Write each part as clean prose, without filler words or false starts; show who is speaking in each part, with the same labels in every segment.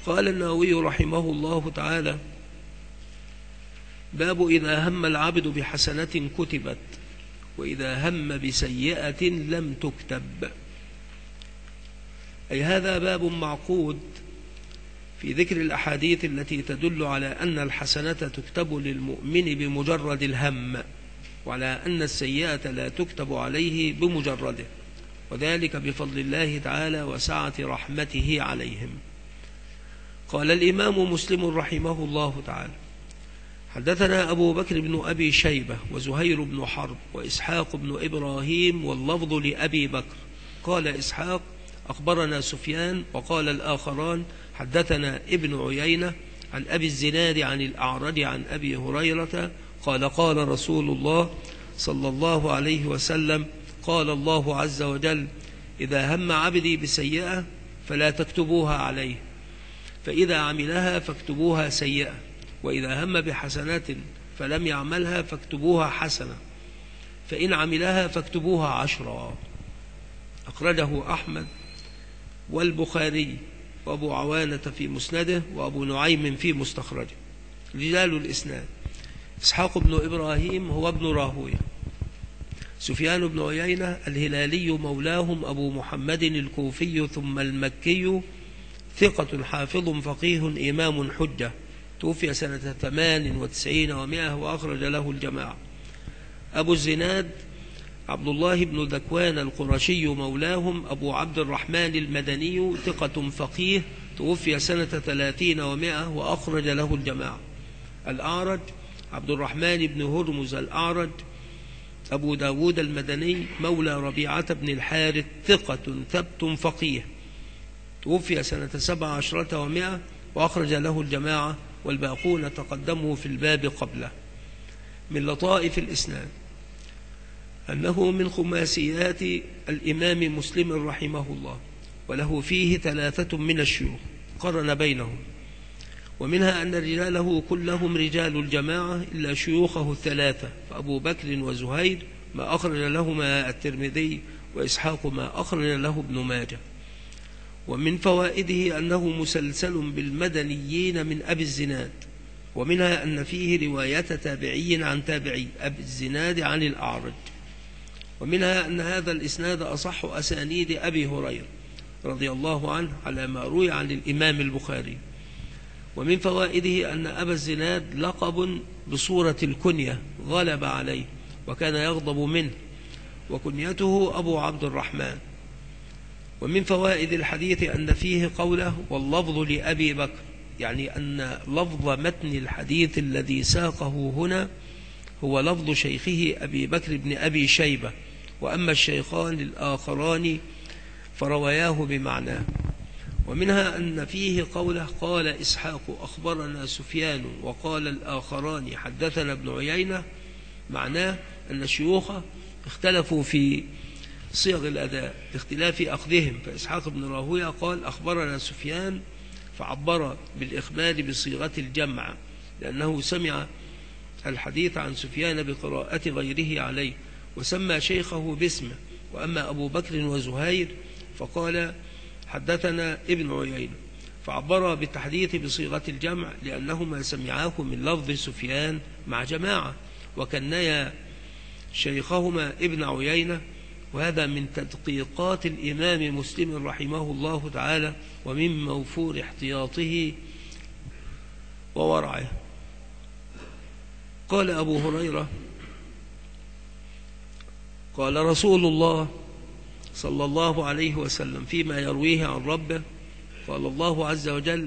Speaker 1: قال النووي رحمه الله تعالى: باب إذا هم العبد بحسنة كتبت وإذا هم بسيئة لم تكتب. أي هذا باب معقود في ذكر الأحاديث التي تدل على أن الحسنة تكتب للمؤمن بمجرد الهم، وعلى أن السيئة لا تكتب عليه بمجرده، وذلك بفضل الله تعالى وسعة رحمته عليهم. قال الإمام مسلم رحمه الله تعالى: حدثنا أبو بكر بن أبي شيبة وزهير بن حرب وإسحاق بن إبراهيم، واللفظ لأبي بكر. قال إسحاق: أخبرنا سفيان. وقال الآخران: حدثنا ابن عيينة عن أبي الزناد عن الأعرج عن أبي هريرة قال: قال رسول الله صلى الله عليه وسلم: قال الله عز وجل: إذا هم عبدي بسيئة فلا تكتبوها عليه، فإذا عملها فاكتبوها سيئة، وإذا هم بحسنة فلم يعملها فاكتبوها حسنة، فإن عملها فاكتبوها 10. أخرجه أحمد والبخاري وأبو عوانة في مسنده وأبو نعيم في مستخرجه. رجال الإسناد: إسحاق بن إبراهيم هو ابن راهويه، سفيان بن عيينة الهلالي مولاهم أبو محمد الكوفي ثم المكي، ثقة حافظ فقيه إمام حجة، توفي سنة 98 و100 وأخرج له الجماعة. أبو الزناد عبد الله بن ذكوان القرشي مولاهم أبو عبد الرحمن المدني، ثقة فقيه، توفي سنة 30 و100 وأخرج له الجماعة. الأعرج عبد الرحمن بن هرمز الأعرج أبو داود المدني مولى ربيعة بن الحارث، ثقة ثبت فقيه، توفي سنة 17 و100 وأخرج له الجماعة، والباقون تقدموا في الباب قبله. من لطائف الإسناد أنه من خماسيات الإمام مسلم رحمه الله، وله فيه 3 من الشيوخ قرن بينهم، ومنها أن رجاله كلهم رجال الجماعة إلا شيوخه 3، فأبو بكر وزهير ما أخرج لهما الترمذي، وإسحاق ما أخرج له ابن ماجه. ومن فوائده أنه مسلسل بالمدنيين من أبي الزناد، ومنها أن فيه رواية تابعي عن تابعي أبي الزناد عن الأعرج، ومنها أن هذا الإسناد أصح أسانيد أبي هريرة رضي الله عنه على ما روي عن الإمام البخاري. ومن فوائده أن أبا الزناد لقب بصورة الكنية غلب عليه وكان يغضب منه، وكنيته أبو عبد الرحمن. ومن فوائد الحديث أن فيه قوله: واللفظ لأبي بكر، يعني أن لفظ متن الحديث الذي ساقه هنا هو لفظ شيخه أبي بكر بن أبي شيبة، وأما الشيخان الآخران فرواياه بمعناه. ومنها أن فيه قوله: قال إسحاق أخبرنا سفيان وقال الآخران حدثنا ابن عيينة، معناه أن الشيوخ اختلفوا في صيغ الأداء باختلاف أخذهم، فإسحاق بن راهويه قال أخبرنا سفيان فعبر بالإخبار بصيغة الجمع لأنه سمع الحديث عن سفيان بقراءة غيره عليه، وسمى شيخه باسمه. وأما أبو بكر وزهير فقال حدثنا ابن عيينة، فعبر بالتحديث بصيغة الجمع لأنهما سمعاه من لفظ سفيان مع جماعة، وكنيا شيخهما ابن عيينة. وهذا من تدقيقات الإمام مسلم رحمه الله تعالى، ومن موفور احتياطه وورعه. قال أبو هريرة: قال رسول الله صلى الله عليه وسلم فيما يرويه عن ربه: قال الله عز وجل: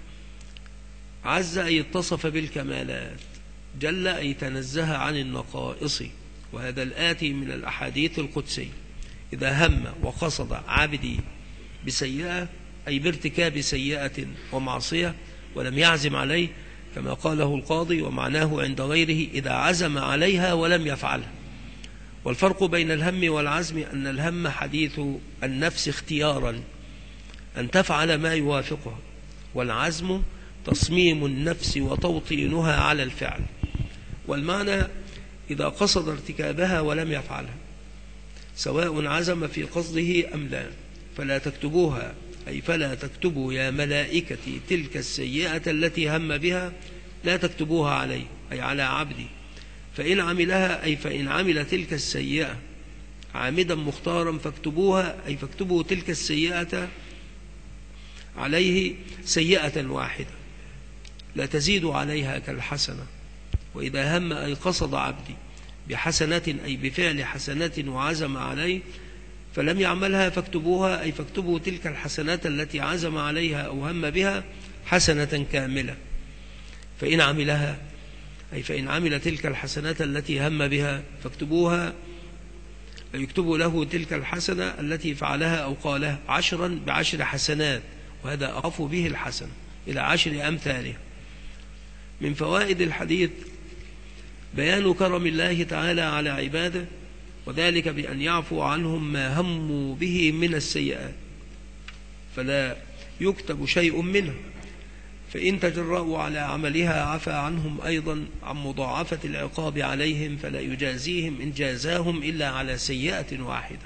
Speaker 1: عز أي اتصف بالكمالات، جل أي تنزه عن النقائص. وهذا الآتي من الأحاديث القدسية: إذا هم وقصد عبدي بسيئة، أي بارتكاب سيئة ومعصية، ولم يعزم عليه، كما قاله القاضي، ومعناه عند غيره إذا عزم عليها ولم يفعلها. والفرق بين الهم والعزم أن الهم حديث النفس اختيارا أن تفعل ما يوافقها، والعزم تصميم النفس وتوطينها على الفعل. والمعنى إذا قصد ارتكابها ولم يفعلها، سواء عزم في قصده أم لا، فلا تكتبوها أي فلا تكتبوا يا ملائكتي تلك السيئة التي هم بها، لا تكتبوها عليه أي على عبدي. فإن عملها أي فإن عمل تلك السيئة عامدا مختارا فاكتبوها أي فاكتبوا تلك السيئة عليه سيئة واحدة لا تزيد عليها كالحسنة. وإذا هم أي قصد عبدي بحسنة أي بفعل حسنة وعزم عليه فلم يعملها فاكتبوها أي فاكتبوا تلك الحسنات التي عزم عليها أو هم بها حسنة كاملة. فإن عملها أي فإن عمل تلك الحسنات التي هم بها فاكتبوها أي يكتبوا له تلك الحسنة التي فعلها أو قالها 10 ب10 حسنات، وهذا أضاف به الحسن إلى 10 أمثاله. من فوائد الحديث بيان كرم الله تعالى على عباده، وذلك بأن يعفو عنهم ما هموا به من السيئات فلا يكتب شيء منها، فإن تجرؤوا على عملها عفى عنهم أيضا عن مضاعفة العقاب عليهم فلا يجازيهم إن جازاهم إلا على سيئة واحدة.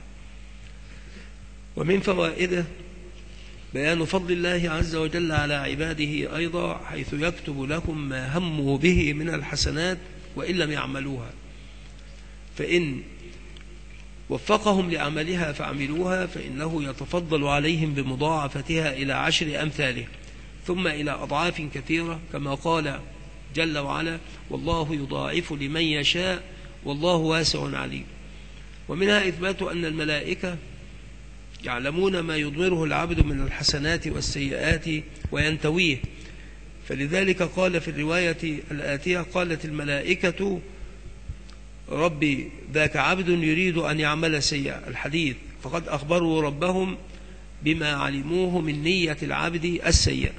Speaker 1: ومن فوائده بيان فضل الله عز وجل على عباده أيضا، حيث يكتب لهم ما هموا به من الحسنات وإن لم يعملوها، فإن وفقهم لعملها فعملوها فإنه يتفضل عليهم بمضاعفتها إلى 10 أمثاله ثم إلى أضعاف كثيرة، كما قال جل وعلا: والله يضاعف لمن يشاء والله واسع عليم. ومنها إثبات أن الملائكة يعلمون ما يضمره العبد من الحسنات والسيئات وينتويه، فلذلك قال في الرواية الآتية: قالت الملائكة ربي ذاك عبد يريد أن يعمل سيئة، الحديث، فقد أخبروا ربهم بما علموه من نية العبد السيئة.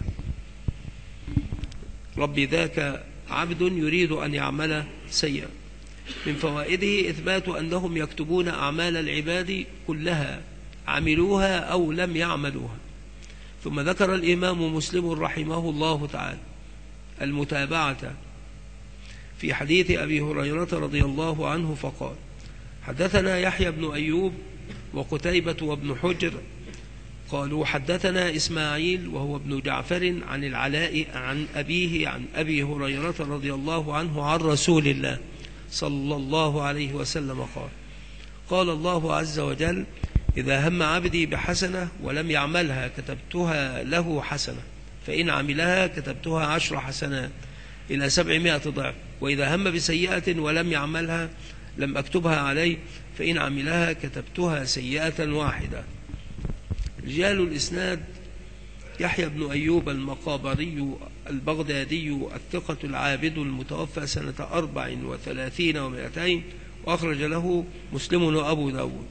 Speaker 1: ربي ذاك عبد يريد أن يعمل سيئة. من فوائده إثبات أنهم يكتبون أعمال العباد كلها عملوها أو لم يعملوها. ثم ذكر الإمام مسلم رحمه الله تعالى المتابعة في حديث أبي هريرة رضي الله عنه فقال: حدثنا يحيى بن أيوب وقتيبة وابن حجر قالوا حدثنا إسماعيل وهو ابن جعفر عن العلاء عن أبيه عن أبي هريرة رضي الله عنه عن رسول الله صلى الله عليه وسلم قال: قال الله عز وجل: إذا هم عبدي بحسنة ولم يعملها كتبتها له حسنة، فإن عملها كتبتها 10 حسنات إلى 700 ضعف، وإذا هم بسيئة ولم يعملها لم أكتبها عليه، فإن عملها كتبتها سيئة واحدة. رجال الإسناد: يحيى بن أيوب المقابري البغدادي الثقة العابد المتوفى سنة 34 و200، وأخرج له مسلم وأبو داود.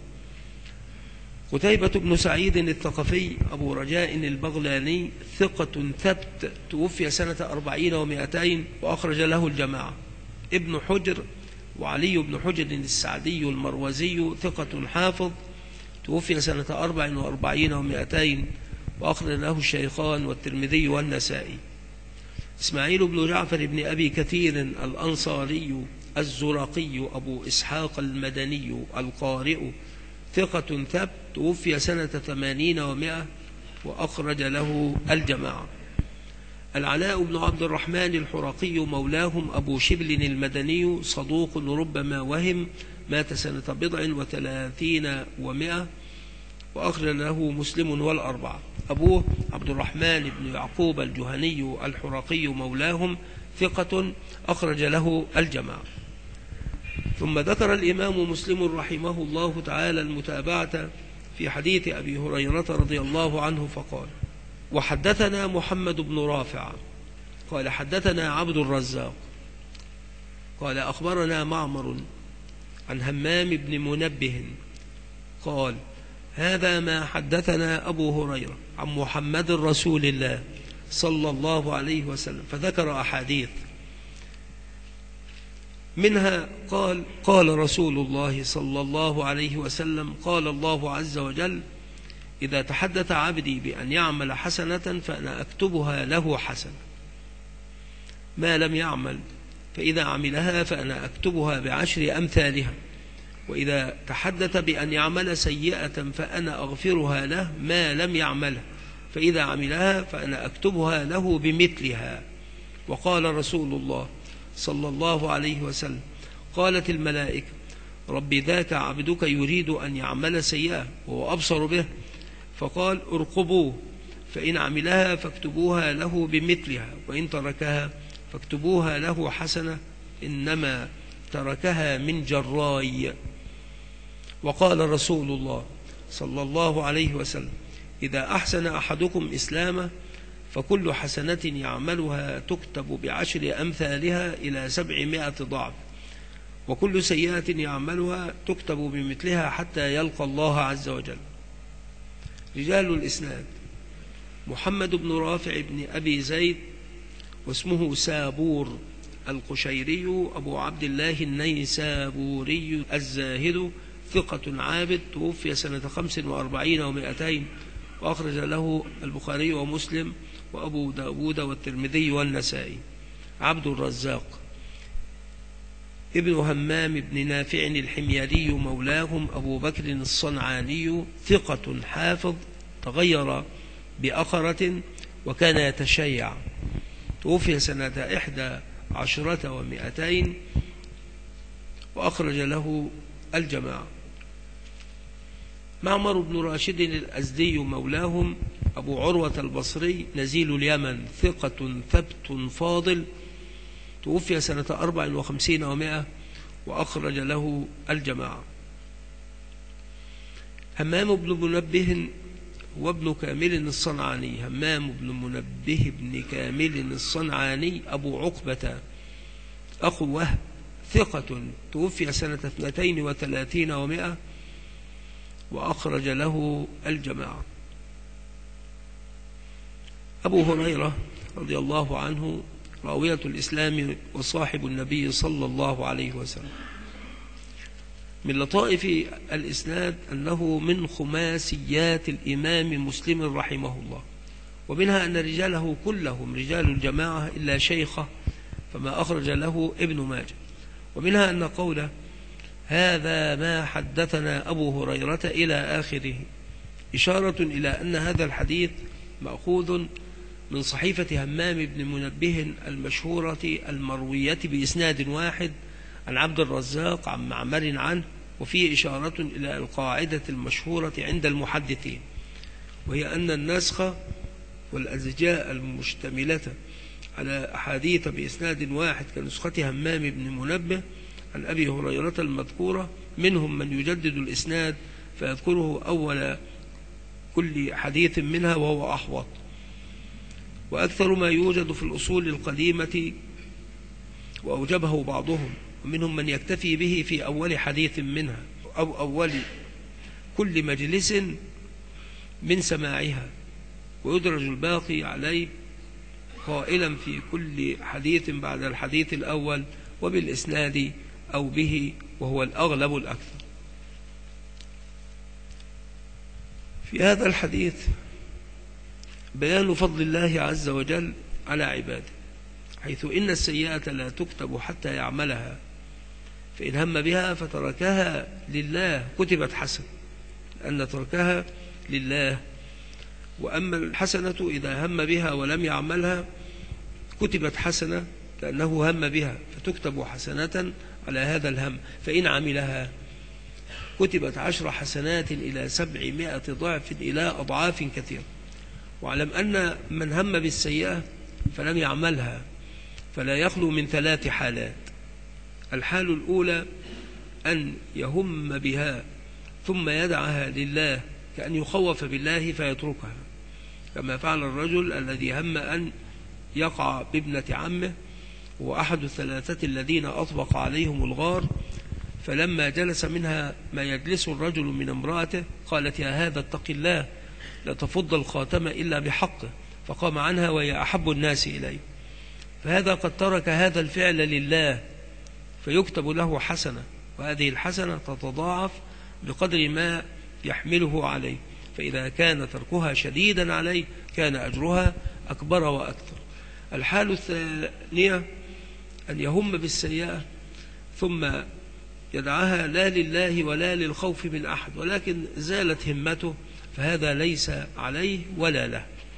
Speaker 1: قتيبة بن سعيد الثقفي أبو رجاء البغلاني ثقة ثبت توفي سنة 40 و200، وأخرج له الجماعة. ابن حجر وعلي بن حجر السعدي المروزي ثقة حافظ توفي سنة 44 و200، وأخرج له الشيخان والترمذي والنسائي. إسماعيل بن جعفر بن أبي كثير الأنصاري الزرقي أبو إسحاق المدني القارئ ثقة ثبت توفي سنة 80 و100، وأخرج له الجماعة. العلاء بن عبد الرحمن الحرقي مولاهم أبو شبل المدني صدوق ربما وهم، مات سنة 37 و100، وأخرج له مسلم والأربعة. أبوه عبد الرحمن بن يعقوب الجهني الحرقي مولاهم ثقة، أخرج له الجماعة. ثم ذكر الإمام مسلم رحمه الله تعالى المتابعة في حديث أبي هريرة رضي الله عنه فقال: وحدثنا محمد بن رافع قال حدثنا عبد الرزاق قال أخبرنا معمر عن همام بن منبه قال: هذا ما حدثنا أبو هريرة عن محمد رسول الله صلى الله عليه وسلم، فذكر أحاديث منها قال: قال رسول الله صلى الله عليه وسلم: قال الله عز وجل: إذا تحدث عبدي بأن يعمل حسنة فأنا أكتبها له حسنة ما لم يعمل، فإذا عملها فأنا أكتبها ب10 أمثالها، وإذا تحدث بأن يعمل سيئة فأنا أغفرها له ما لم يعملها، فإذا عملها فأنا أكتبها له بمثلها. وقال رسول الله صلى الله عليه وسلم: قالت الملائكة: رب ذاك عبدك يريد أن يعمل سيئة وهو أبصر به، فقال: ارقبوه، فإن عملها فاكتبوها له بمثلها، وإن تركها فاكتبوها له حسنة، إنما تركها من جراي. وقال رسول الله صلى الله عليه وسلم: إذا أحسن أحدكم إسلامه فكل حسنة يعملها تكتب ب10 أمثالها إلى 700 ضعف، وكل سيئة يعملها تكتب بمثلها حتى يلقى الله عز وجل. رجال الإسناد: محمد بن رافع بن أبي زيد، واسمه سابور القشيري أبو عبد الله النيسابوري الزاهد، ثقة عابد، توفي سنة 45 و200، وأخرج له البخاري ومسلم وأبو داود والترمذي والنسائي. عبد الرزاق ابن همام بن نافع الحميري مولاهم أبو بكر الصنعاني، ثقة حافظ، تغير بأخرة وكان يتشيع، توفي سنة 11 و200، وأخرج له الجماعة. معمر بن راشد الأزدي مولاهم أبو عروة البصري نزيل اليمن، ثقة ثبت فاضل، توفي سنة 54 و100، وأخرج له الجماعة. همام بن منبه وابن كامل الصنعاني، همام بن منبه بن كامل الصنعاني أبو عقبة أخو وهب، ثقة، توفي سنة 32 و100، وأخرج له الجماعة. أبو هريرة رضي الله عنه راوية الإسلام وصاحب النبي صلى الله عليه وسلم. من لطائف الإسناد أنه من خماسيات الإمام مسلم رحمه الله، ومنها أن رجاله كلهم رجال الجماعة إلا شيخه فما أخرج له ابن ماجه. ومنها أن قوله: هذا ما حدثنا أبو هريرة إلى آخره، إشارة إلى أن هذا الحديث مأخوذ من صحيفة همام بن منبه المشهورة المروية بإسناد واحد عن عبد الرزاق عن معمر عنه، وفيه إشارة إلى القاعدة المشهورة عند المحدثين، وهي أن النسخ والأزجاء المشتملة على أحاديث بإسناد واحد كنسخة همام بن منبه عن أبي هريرة المذكورة، منهم من يجدد الإسناد فيذكره أول كل حديث منها وهو أحوط. وأكثر ما يوجد في الأصول القديمة وأوجبه بعضهم، ومنهم من يكتفي به في أول حديث منها أو أول كل مجلس من سماعها، ويدرج الباقي عليه قائلا في كل حديث بعد الحديث الأول وبالإسناد أو به، وهو الأغلب الأكثر. في هذا الحديث بيان فضل الله عز وجل على عباده، حيث إن السيئة لا تكتب حتى يعملها، فإن هم بها فتركها لله كتبت حسنة، لأن تركها لله. وأما الحسنة إذا هم بها ولم يعملها كتبت حسنة، لأنه هم بها فتكتب حسنة على هذا الهم، فإن عملها كتبت 10 حسنات إلى 700 ضعف إلى أضعاف كثيرة. واعلم أن من هم بالسيئة فلم يعملها فلا يخلو من 3 حالات. الحال الأولى أن يهم بها ثم يدعها لله، كأن يخوف بالله فيتركها، كما فعل الرجل الذي هم أن يقع بابنة عمه، هو أحد ال3 الذين أطبق عليهم الغار، فلما جلس منها ما يجلس الرجل من امرأته قالت: يا هذا اتق الله، لا تفض الخاتم إلا بحقه، فقام عنها وهي أحب الناس إليه. فهذا قد ترك هذا الفعل لله فيكتب له حسنة، وهذه الحسنة تتضاعف بقدر ما يحمله عليه، فإذا كان تركها شديدا عليه كان أجرها أكبر وأكثر. الحال الثانية أن يهم بالسيئة ثم يدعها لا لله ولا للخوف من أحد، ولكن زالت همته، فهذا ليس عليه ولا له.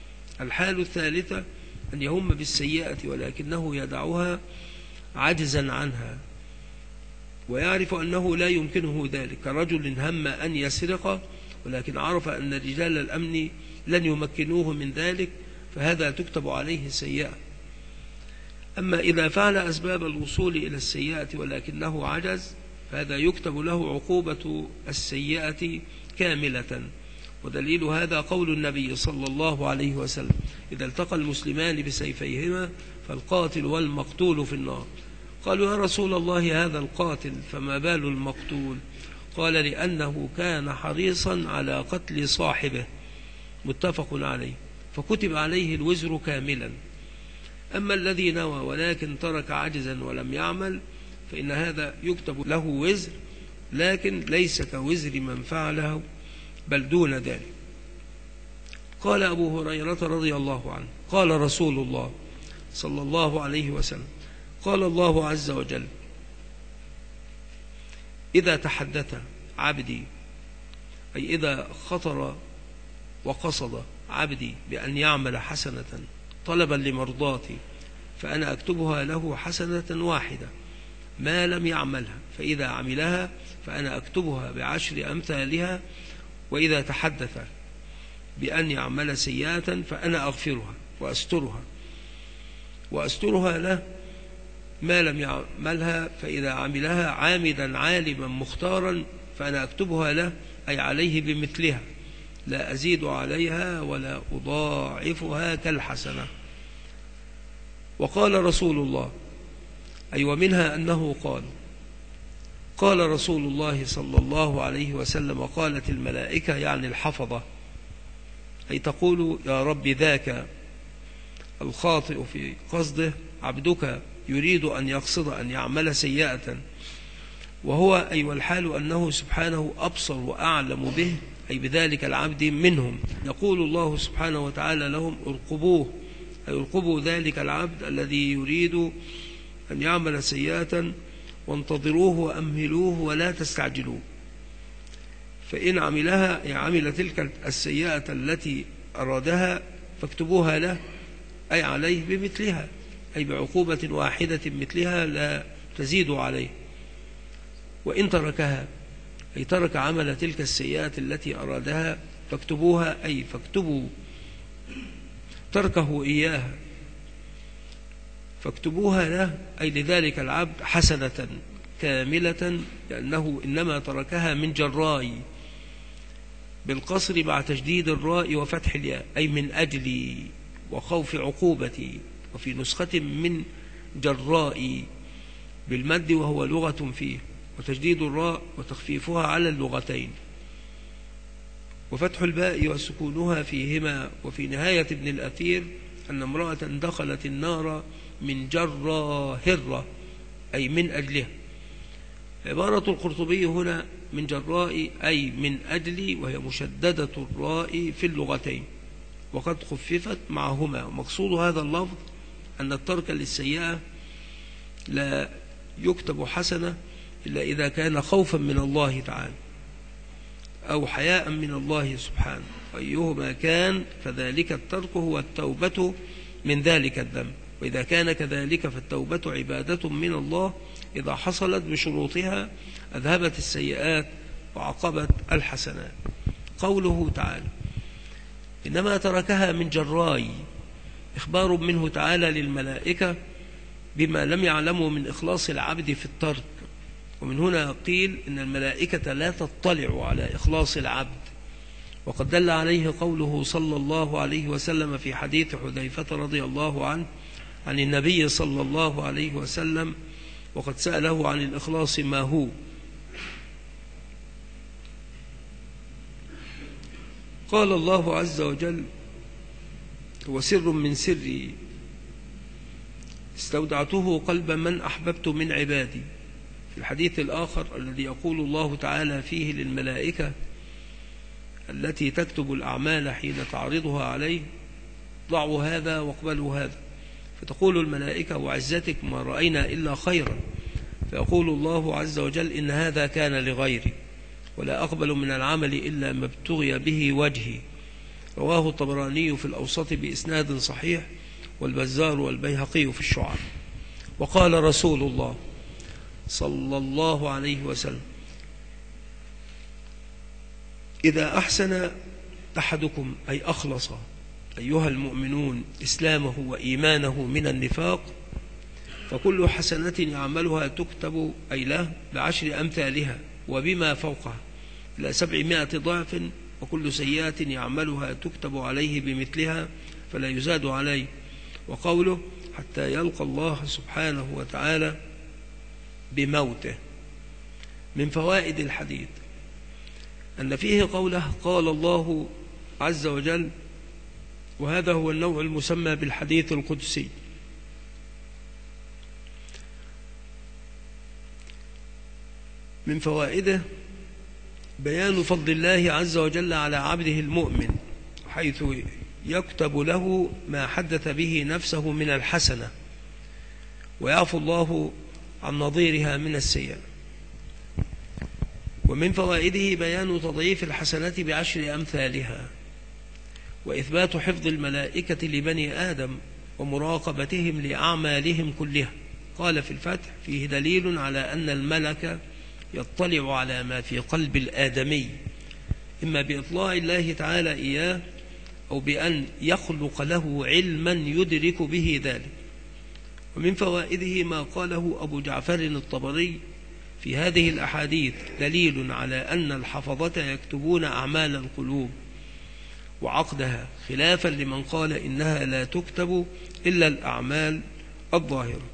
Speaker 1: الحال الثالثة أن يهم بالسيئة ولكنه يدعها عجزا عنها، ويعرف أنه لا يمكنه ذلك، كرجل هم أن يسرق ولكن عرف أن رجال الأمن لن يمكنوه من ذلك، فهذا تكتب عليه سيئة. أما إذا فعل أسباب الوصول إلى السيئة ولكنه عجز، فهذا يكتب له عقوبة السيئة كاملة. ودليل هذا قول النبي صلى الله عليه وسلم: إذا التقى المسلمان بسيفيهما فالقاتل والمقتول في النار. قالوا: يا رسول الله، هذا القاتل، فما بال المقتول؟ قال: لأنه كان حريصا على قتل صاحبه. متفق عليه. فكتب عليه الوزر كاملا. أما الذي نوى ولكن ترك عجزا ولم يعمل، فإن هذا يكتب له وزر، لكن ليس كوزر من فعله، بل دون ذلك. قال أبو هريرة رضي الله عنه: قال رسول الله صلى الله عليه وسلم: قال الله عز وجل: إذا تحدث عبدي، أي إذا خطر وقصد عبدي بأن يعمل حسنة طلبا لمرضاتي، فأنا أكتبها له حسنة واحدة ما لم يعملها، فإذا عملها فأنا أكتبها ب10 أمثالها. وإذا تحدث بأن يعمل سيئة فأنا أغفرها وأسترها له ما لم يعملها، فإذا عملها عامدا عالما مختارا فأنا أكتبها له، أي عليه بمثلها، لا أزيد عليها ولا أضاعفها كالحسنة. وقال رسول الله، أي ومنها أنه قال رسول الله صلى الله عليه وسلم: قالت الملائكة، يعني الحفظة، أي تقول: يا رب، ذاك الخاطئ في قصده عبدك يريد أن يقصد أن يعمل سيئة، وهو أي والحال أنه سبحانه أبصر وأعلم به، أي بذلك العبد منهم. يقول الله سبحانه وتعالى لهم: ارقبوه، أي ارقبوا ذلك العبد الذي يريد أن يعمل سيئة، وانتظروه وأمهلوه ولا تستعجلوه، فإن عملها، عمل تلك السيئة التي أرادها، فاكتبوها له، أي عليه بمثلها، أي بعقوبة واحدة مثلها لا تزيد عليه. وإن تركها، أي ترك عمل تلك السيئات التي أرادها، فاكتبوها، أي فاكتبوا تركه إياها، فاكتبوها له، أي لذلك العبد حسنة كاملة، لأنه إنما تركها من جراء، بالقصر مع تشديد الراء وفتح الياء، أي من أجلي وخوف عقوبتي. وفي نسخة من جراء بالمد، وهو لغة فيه، وتشديد الراء وتخفيفها على اللغتين، وفتح الباء وسكونها فيهما. وفي نهاية ابن الأثير أن امرأة دخلت النار من جراء هرة، أي من أجلها. عبارة القرطبي هنا من جراء، أي من أجلي، وهي مشددة الراء في اللغتين، وقد خففت معهما. ومقصود هذا اللفظ أن الترك للسيئة لا يكتب حسنة إلا إذا كان خوفا من الله تعالى أو حياء من الله سبحانه، وأيهما كان فذلك الترك هو التوبة من ذلك الذنب. وإذا كان كذلك فالتوبة عبادة من الله إذا حصلت بشروطها، أذهبت السيئات وعقبت الحسنات. قوله تعالى: إنما تركها من جراء، إخبار منه تعالى للملائكة بما لم يعلموا من إخلاص العبد في الترك. ومن هنا قيل إن الملائكة لا تطلع على إخلاص العبد، وقد دل عليه قوله صلى الله عليه وسلم في حديث حذيفة رضي الله عنه عن النبي صلى الله عليه وسلم، وقد سأله عن الإخلاص ما هو، قال الله عز وجل: هو سر من سري استودعته قلب من أحببت من عبادي. في الحديث الآخر الذي يقول الله تعالى فيه للملائكة التي تكتب الأعمال حين تعرضها عليه: ضعوا هذا واقبلوا هذا، فتقول الملائكة: وعزتك ما رأينا إلا خيرا، فيقول الله عز وجل: إن هذا كان لغيري، ولا أقبل من العمل إلا ما ابتغي به وجهي. رواه الطبراني في الأوسط بإسناد صحيح، والبزار والبيهقي في الشعب. وقال رسول الله صلى الله عليه وسلم: إذا أحسن أحدكم أي أخلص أيها المؤمنون إسلامه وإيمانه من النفاق، فكل حسنة يعملها تكتب أي له ب10 أمثالها وبما فوقها إلى 700 ضعف، وكل سيئة يعملها تكتب عليه بمثلها فلا يزاد عليه. وقوله: حتى يلقى الله سبحانه وتعالى بموته. من فوائد الحديث أن فيه قوله: قال الله عز وجل، وهذا هو النوع المسمى بالحديث القدسي. من فوائده بيان فضل الله عز وجل على عبده المؤمن، حيث يكتب له ما حدث به نفسه من الحسنة، ويعفو الله عن نظيرها من السيئة. ومن فوائده بيان تضعيف الحسنات ب10 أمثالها، وإثبات حفظ الملائكة لبني آدم ومراقبتهم لأعمالهم كلها. قال في الفتح: فيه دليل على أن الملك يطلع على ما في قلب الآدمي، إما بإطلاع الله تعالى إياه أو بأن يخلق له علما يدرك به ذلك. ومن فوائده ما قاله أبو جعفر الطبري: في هذه الأحاديث دليل على أن الحفظة يكتبون أعمال القلوب وعقدها، خلافا لمن قال إنها لا تكتب إلا الأعمال الظاهرة.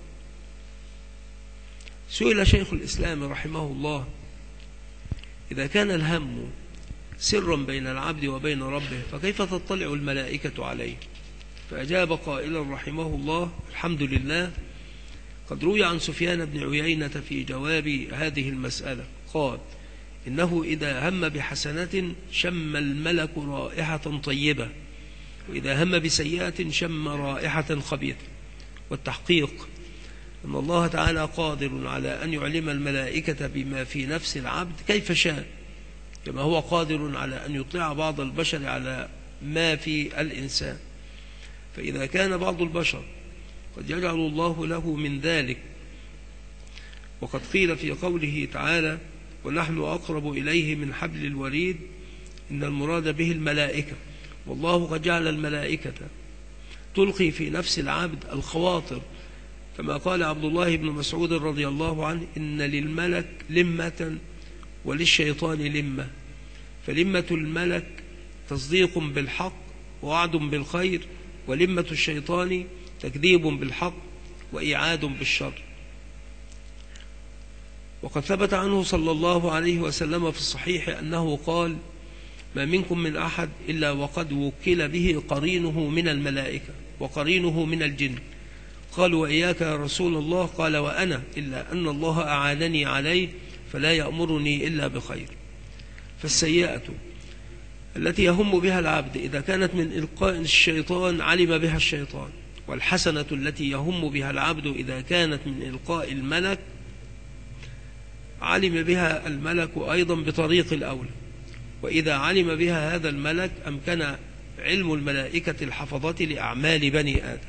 Speaker 1: سئل شيخ الإسلام رحمه الله: إذا كان الهم سرا بين العبد وبين ربه، فكيف تطلع الملائكة عليه؟ فأجاب قائلا رحمه الله: الحمد لله، قد روي عن سفيان بن عيينة في جواب هذه المسألة قال: إنه إذا هم بحسنة شم الملك رائحة طيبة، وإذا هم بسيئة شم رائحة خبيثة. والتحقيق أن الله تعالى قادر على أن يعلم الملائكة بما في نفس العبد كيف شاء، كما هو قادر على أن يطلع بعض البشر على ما في الإنسان. فإذا كان بعض البشر قد يجعل الله له من ذلك، وقد قيل في قوله تعالى: ونحن أقرب إليه من حبل الوريد، إن المراد به الملائكة، والله قد جعل الملائكة تلقي في نفس العبد الخواطر، كما قال عبد الله بن مسعود رضي الله عنه: إن للملك لمة وللشيطان لمة، فلمة الملك تصديق بالحق ووعد بالخير، ولمة الشيطان تكذيب بالحق وإيعاد بالشر. وقد ثبت عنه صلى الله عليه وسلم في الصحيح أنه قال: ما منكم من أحد إلا وقد وكل به قرينه من الملائكة وقرينه من الجن. قالوا: وإياك يا رسول الله؟ قال: وأنا، إلا أن الله أعانني عليه فلا يأمرني إلا بخير. فالسيئة التي يهم بها العبد إذا كانت من إلقاء الشيطان علم بها الشيطان، والحسنة التي يهم بها العبد إذا كانت من إلقاء الملك علم بها الملك أيضا بطريق الأولى، وإذا علم بها هذا الملك أمكن علم الملائكة الحفظة لأعمال بني آدم.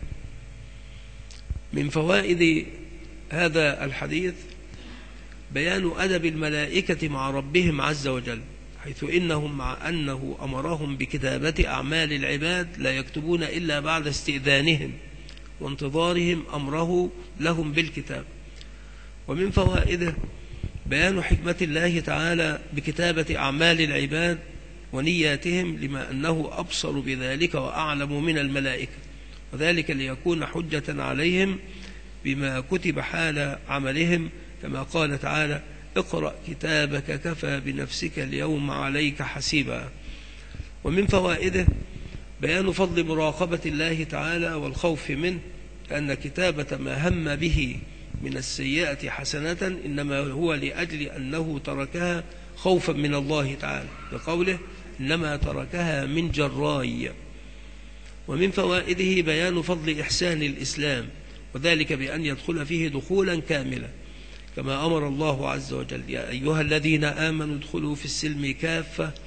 Speaker 1: من فوائد هذا الحديث بيان أدب الملائكة مع ربهم عز وجل، حيث إنهم مع أنه أمرهم بكتابة أعمال العباد لا يكتبون إلا بعد استئذانهم وانتظارهم أمره لهم بالكتاب. ومن فوائده بيان حكمة الله تعالى بكتابة أعمال العباد ونياتهم، لما أنه أبصر بذلك وأعلم من الملائكة، وذلك ليكون حجة عليهم بما كتب حال عملهم، كما قال تعالى: اقرأ كتابك كفى بنفسك اليوم عليك حسيبا. ومن فوائده بيان فضل مراقبة الله تعالى والخوف منه، لأن كتابة ما هم به من السيئة حسنة إنما هو لأجل أنه تركها خوفا من الله تعالى، بقوله: إنما تركها من جراي. ومن فوائده بيان فضل إحسان الإسلام، وذلك بأن يدخل فيه دخولا كاملا، كما أمر الله عز وجل: يا أيها الذين آمنوا ادخلوا في السلم كافة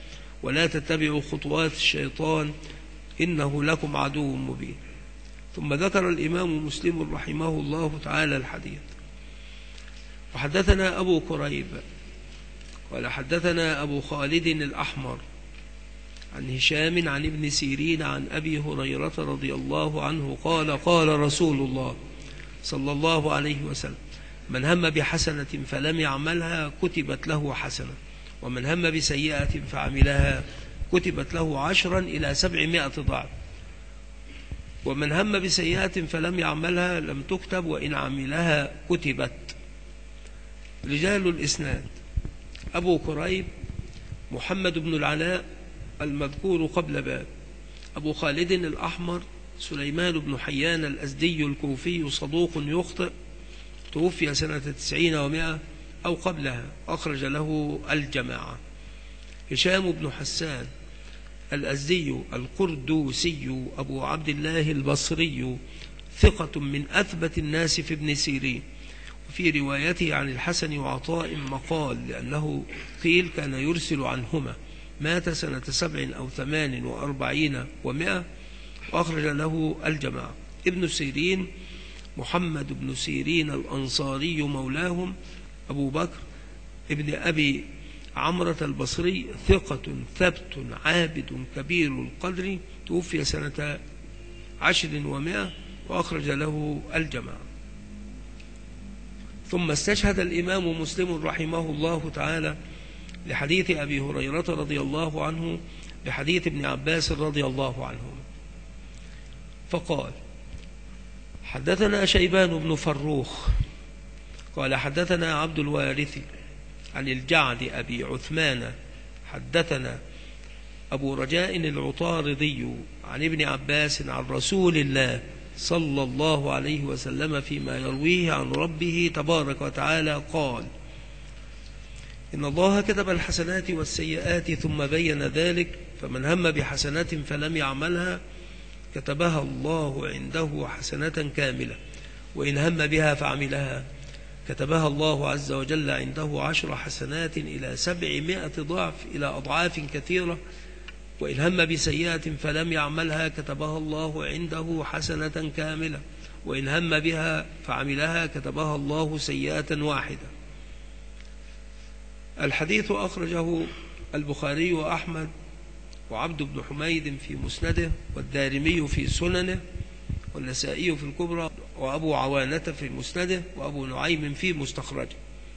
Speaker 1: ولا تتبعوا خطوات الشيطان إنه لكم عدو مبين. ثم ذكر الإمام مسلم رحمه الله تعالى الحديث. وحدثنا أبو كريب قال حدثنا أبو خالد الأحمر عن هشام عن ابن سيرين عن أبي هريرة رضي الله عنه قال قال رسول الله صلى الله عليه وسلم: من هم بحسنة فلم يعملها كتبت له حسنة، ومن هم بسيئة فعملها كتبت له 10 إلى 700 ضعف، ومن هم بسيئة فلم يعملها لم تكتب، وإن عملها كتبت. رجال الإسناد: أبو كريب محمد بن العلاء المذكور قبل باب. أبو خالد الأحمر سليمان بن حيان الأزدي الكوفي صدوق يخطئ، توفي سنة 90 و100 أو قبلها، أخرج له الجماعة. هشام بن حسان الأزدي القردوسي أبو عبد الله البصري ثقة من أثبت الناس في ابن سيرين، وفي روايته عن الحسن وعطاء مقال، لأنه قيل كان يرسل عنهما. مات سنة 7 أو 48 و100، وأخرج له الجماعة. ابن سيرين محمد بن سيرين الأنصاري مولاهم أبو بكر ابن أبي عمرة البصري ثقة ثبت عابد كبير القدر، توفي سنة 10 و100، وأخرج له الجماعة. ثم استشهد الإمام مسلم رحمه الله تعالى لحديث أبي هريرة رضي الله عنه بحديث ابن عباس رضي الله عنه، فقال: حدثنا شيبان بن فروخ قال حدثنا عبد الوارث عن الجعد أبي عثمان حدثنا أبو رجاء العطاردي عن ابن عباس عن رسول الله صلى الله عليه وسلم فيما يرويه عن ربه تبارك وتعالى قال: إن الله كتب الحسنات والسيئات ثم بين ذلك، فمن هم بحسنة فلم يعملها كتبها الله عنده حسنة كاملة، وإن هم بها فعملها كتبها الله عز وجل عنده 10 حسنات إلى 700 ضعف إلى أضعاف كثيرة، وإن هم بسيئة فلم يعملها كتبها الله عنده حسنة كاملة، وإن هم بها فعملها كتبها الله سيئة واحدة. الحديث أخرجه البخاري وأحمد وعبد بن حميد في مسنده، والدارمي في سننه، والنسائي في الكبرى، وأبو عوانة في مسنده، وأبو نعيم في مستخرجه.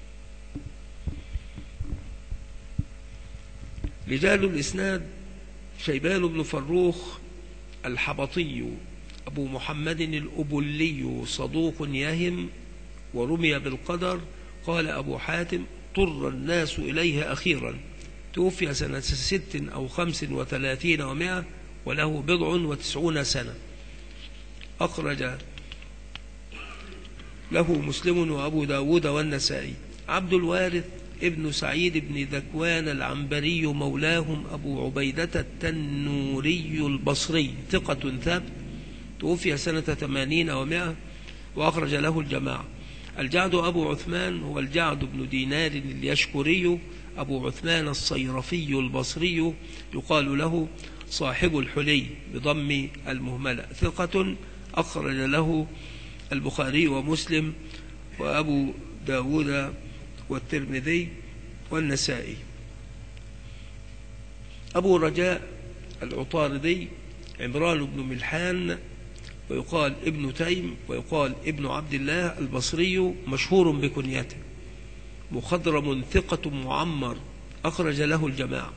Speaker 1: رجال الإسناد: شيبان بن فروخ الحبطي أبو محمد الأبلي صدوق يهم ورمي بالقدر. قال أبو حاتم: اضطر الناس إليه أخيرا، توفي سنة 6 أو 35 و100، وله 90 سنة، أخرج له مسلم وأبو داود والنسائي. عبد الوارث ابن سعيد بن ذكوان العنبري مولاهم أبو عبيدة التنوري البصري ثقة ثابت، توفي سنة 80 و100، وأخرج له الجماعة. الجعد أبو عثمان هو الجعد بن دينار اليشكري أبو عثمان الصيرفي البصري، يقال له صاحب الحلي بضم المهملة، ثقة، أخرج له البخاري ومسلم وأبو داود والترمذي والنسائي. أبو رجاء العطاردي عمران بن ملحان، ويقال ابن تيم، ويقال ابن عبد الله البصري، مشهور بكنيته، مخضرم ثقة معمر، أخرج له الجماعة.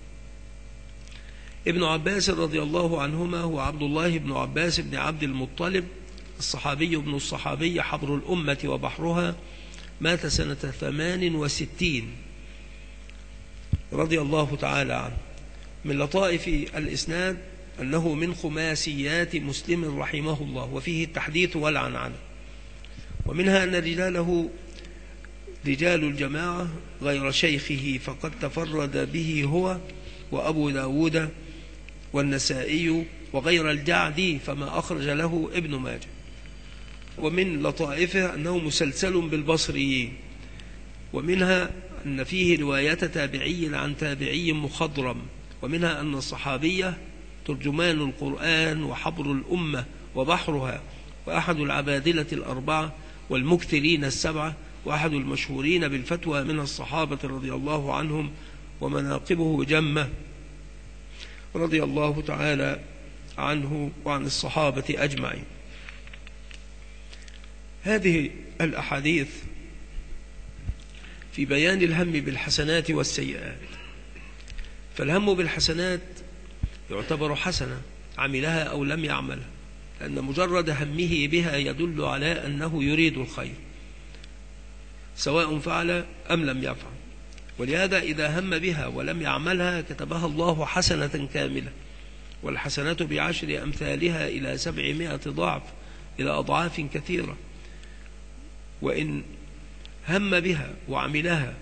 Speaker 1: ابن عباس رضي الله عنهما هو عبد الله بن عباس بن عبد المطلب الصحابي ابن الصحابي حبر الأمة وبحرها، مات سنة 68 رضي الله تعالى عنه. من لطائف الإسناد أنه من خماسيات مسلم رحمه الله، وفيه التحديث والعنعنة، ومنها أن رجاله رجال الجماعة غير شيخه، فقد تفرد به هو وأبو داود والنسائي، وغير الجعدي فما أخرج له ابن ماجه. ومن لطائفه أنه مسلسل بالبصريين، ومنها أن فيه رواية تابعي عن تابعي مخضرم، ومنها أن الصحابية ترجمان القرآن وحبر الأمة وبحرها، وأحد العبادلة الأربعة والمكثرين السبعة، وأحد المشهورين بالفتوى من الصحابة رضي الله عنهم، ومناقبه جمة رضي الله تعالى عنه وعن الصحابة أجمعين. هذه الأحاديث في بيان الهم بالحسنات والسيئات. فالهم بالحسنات يعتبر حسنة عملها أو لم يعملها، لأن مجرد همه بها يدل على أنه يريد الخير سواء فعل أم لم يفعل. ولهذا إذا هم بها ولم يعملها كتبها الله حسنة كاملة، والحسنة بعشر أمثالها إلى 700 ضعف، إلى أضعاف كثيرة. وإن هم بها وعملها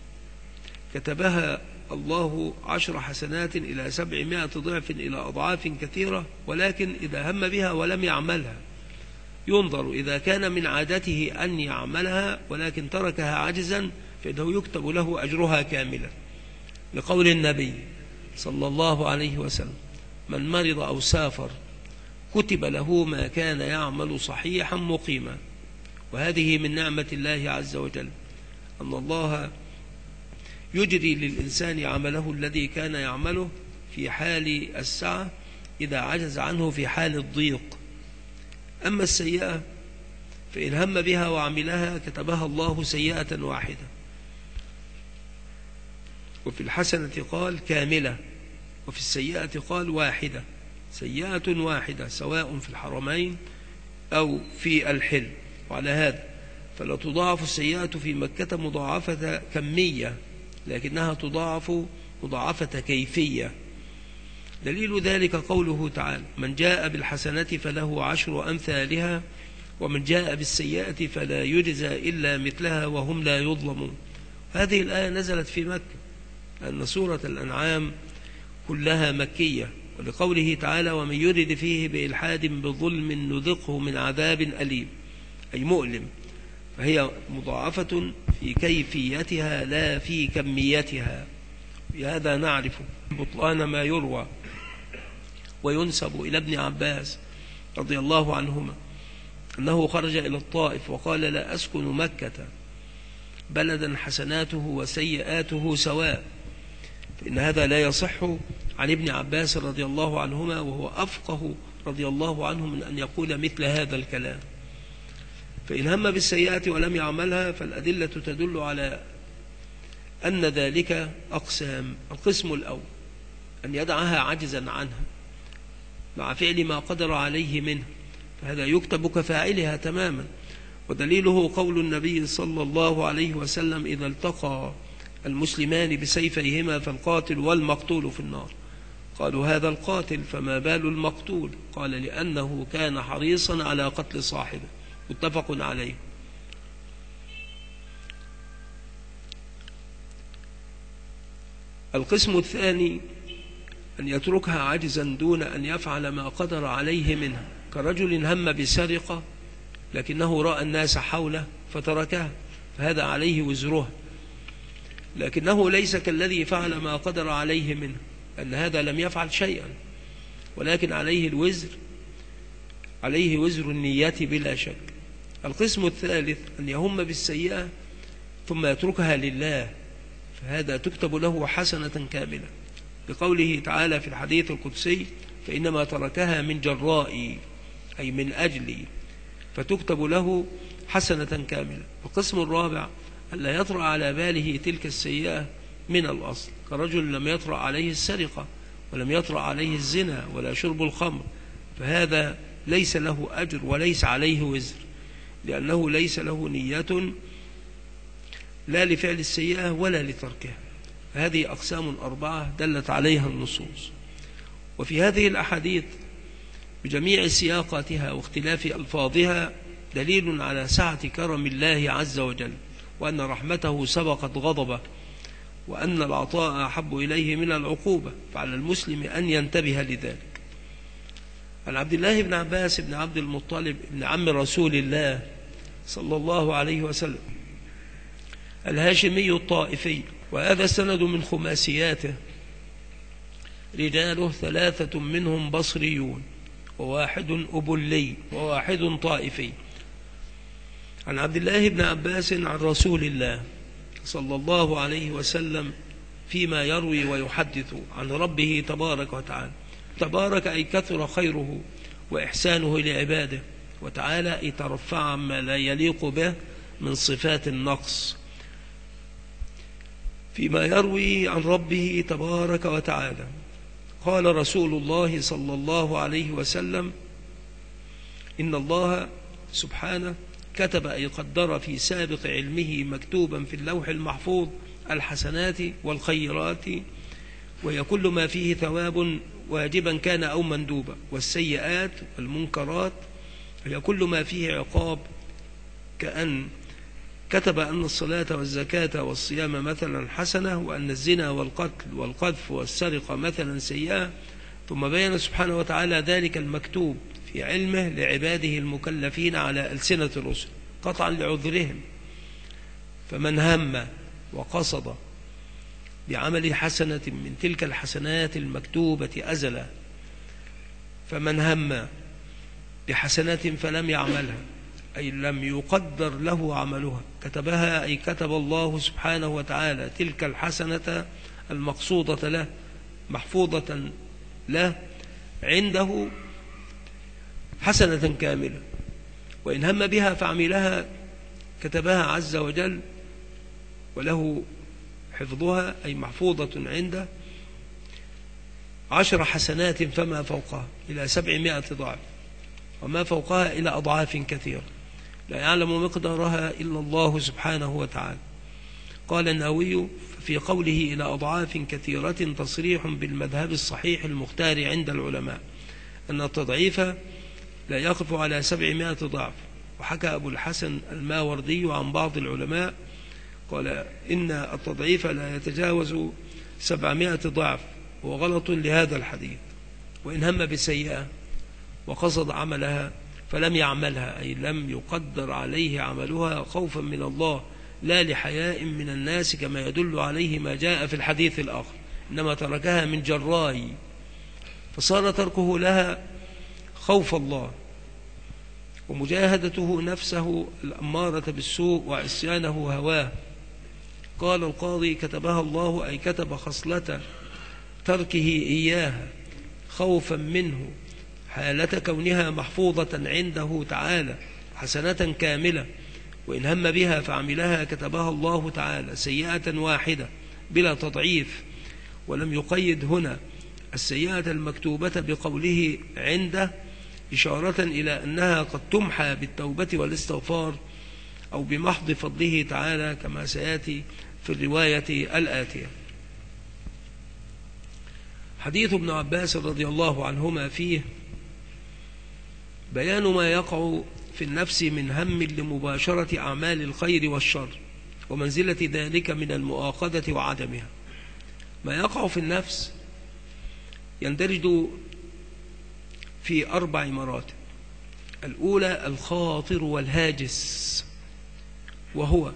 Speaker 1: كتبها الله 10 حسنات إلى 700 ضعف إلى أضعاف كثيرة. ولكن إذا هم بها ولم يعملها ينظر، إذا كان من عادته أن يعملها ولكن تركها عجزا فإنه يكتب له أجرها كاملا، لقول النبي صلى الله عليه وسلم: من مرض أو سافر كتب له ما كان يعمل صحيحا مقيما. وهذه من نعمة الله عز وجل، أن الله يجري للإنسان عمله الذي كان يعمله في حال السعة إذا عجز عنه في حال الضيق. أما السيئة فإن هم بها وعملها كتبها الله سيئة واحدة. وفي الحسنة قال كاملة، وفي السيئة قال واحدة، سيئة واحدة سواء في الحرمين أو في الحل. وعلى هذا فلا تضاعف السيئة في مكة مضاعفة كمية، لكنها تضاعف مضاعفة كيفية. دليل ذلك قوله تعالى: من جاء بالحسنة فله 10 أمثالها، ومن جاء بالسيئة فلا يجزى إلا مثلها وهم لا يظلمون. هذه الآية نزلت في مكة، لأن سورة الأنعام كلها مكية. ولقوله تعالى: ومن يرد فيه بإلحاد بظلم نذقه من عذاب أليم، أي مؤلم. فهي مضاعفة في كيفيتها لا في كميتها. بهذا نعرف بطلان ما يروى وينسب إلى ابن عباس رضي الله عنهما أنه خرج إلى الطائف وقال: لا أسكن مكة بلدا حسناته وسيئاته سواء. فإن هذا لا يصح عن ابن عباس رضي الله عنهما، وهو أفقه رضي الله عنه من أن يقول مثل هذا الكلام. فإن هم بالسيئات ولم يعملها فالأدلة تدل على أن ذلك أقسام. القسم الأول أن يدعها عجزا عنها مع فعل ما قدر عليه منه، فهذا يكتب كفاعلها تماما. ودليله قول النبي صلى الله عليه وسلم: إذا التقى المسلمان بسيفيهما فالقاتل والمقتول في النار. قالوا: هذا القاتل، فما بال المقتول؟ قال: لأنه كان حريصا على قتل صاحبه. متفق عليه. القسم الثاني أن يتركها عجزا دون أن يفعل ما قدر عليه منها، كرجل هم بسرقة لكنه رأى الناس حوله فتركها، فهذا عليه وزره، لكنه ليس كالذي فعل ما قدر عليه منه، أن هذا لم يفعل شيئا، ولكن عليه الوزر، عليه وزر النية بلا شك. القسم الثالث أن يهم بالسيئة ثم يتركها لله، فهذا تكتب له حسنة كاملة، بقوله تعالى في الحديث القدسي: فإنما تركها من جرائي، أي من أجلي، فتكتب له حسنة كاملة. القسم الرابع أن لا يطرأ على باله تلك السيئة من الأصل، كرجل لم يطرأ عليه السرقة ولم يطرأ عليه الزنا ولا شرب الخمر، فهذا ليس له أجر وليس عليه وزر، لأنه ليس له نية لا لفعل السيئة ولا لتركها. هذه أقسام 4 دلت عليها النصوص. وفي هذه الأحاديث بجميع سياقاتها واختلاف ألفاظها دليل على سعة كرم الله عز وجل، وأن رحمته سبقت غضبه، وأن العطاء أحب إليه من العقوبة، فعلى المسلم أن ينتبه لذلك. عن عبد الله بن عباس بن عبد المطلب بن عم رسول الله صلى الله عليه وسلم الهاشمي الطائفي، وهذا السند من خماسياته، رجاله 3 منهم بصريون، وواحد أبلي، وواحد طائفي. عن عبد الله بن عباس عن رسول الله صلى الله عليه وسلم فيما يروي ويحدث عن ربه تبارك وتعالى. تبارك أي كثر خيره وإحسانه لعباده، وتعالى أي ترفع عما لا يليق به من صفات النقص. فيما يروي عن ربه تبارك وتعالى قال رسول الله صلى الله عليه وسلم: إن الله سبحانه كتب أي قدر في سابق علمه مكتوبا في اللوح المحفوظ الحسنات والخيرات، وهي كل ما فيه ثواب واجبا كان أو مندوبا، والسيئات والمنكرات هي كل ما فيه عقاب، كأن كتب أن الصلاة والزكاة والصيام مثلا حسنة، وأن الزنا والقتل والقذف والسرقة مثلا سيئة. ثم بين سبحانه وتعالى ذلك المكتوب في علمه لعباده المكلفين على ألسنة الرسل قطعا لعذرهم. فمن هم وقصد بعمل حسنة من تلك الحسنات المكتوبة أزلا، فمن هم بحسنة فلم يعملها أي لم يقدر له عملها، كتبها أي كتب الله سبحانه وتعالى تلك الحسنة المقصودة له محفوظة له عنده حسنة كاملة. وإن هم بها فعملها كتبها عز وجل وله حفظها أي محفوظة عنده 10 حسنات فما فوقها إلى 700 ضعف، وما فوقها إلى أضعاف كثيرة لا يعلم مقدارها إلا الله سبحانه وتعالى. قال النووي في قوله إلى أضعاف كثيرة تصريح بالمذهب الصحيح المختار عند العلماء أن التضعيف لا يقف على 700 ضعف. وحكى أبو الحسن الماوردي عن بعض العلماء قال إن التضعيف لا يتجاوز 700 ضعف، وغلط لهذا الحديث. وإن هم بسيئة وقصد عملها فلم يعملها أي لم يقدر عليه عملها خوفا من الله لا لحياء من الناس كما يدل عليه ما جاء في الحديث الآخر، إنما تركها من جراء، فصار تركه لها خوف الله ومجاهدته نفسه الأمارة بالسوء وعصيانه هواه. قال القاضي: كتبها الله أي كتب خصلة تركه إياها خوفا منه حالة كونها محفوظة عنده تعالى حسنة كاملة. وإن هم بها فعملها كتبها الله تعالى سيئة واحدة بلا تضعيف، ولم يقيد هنا السيئة المكتوبة بقوله عنده إشارة إلى أنها قد تمحى بالتوبة والاستغفار أو بمحض فضله تعالى كما سيأتي في الرواية الآتية. حديث ابن عباس رضي الله عنهما فيه بيان ما يقع في النفس من هم لمباشرة أعمال الخير والشر ومنزلة ذلك من المؤاخذة وعدمها. ما يقع في النفس يندرج في 4 مراتب. الأولى الخاطر والهاجس، وهو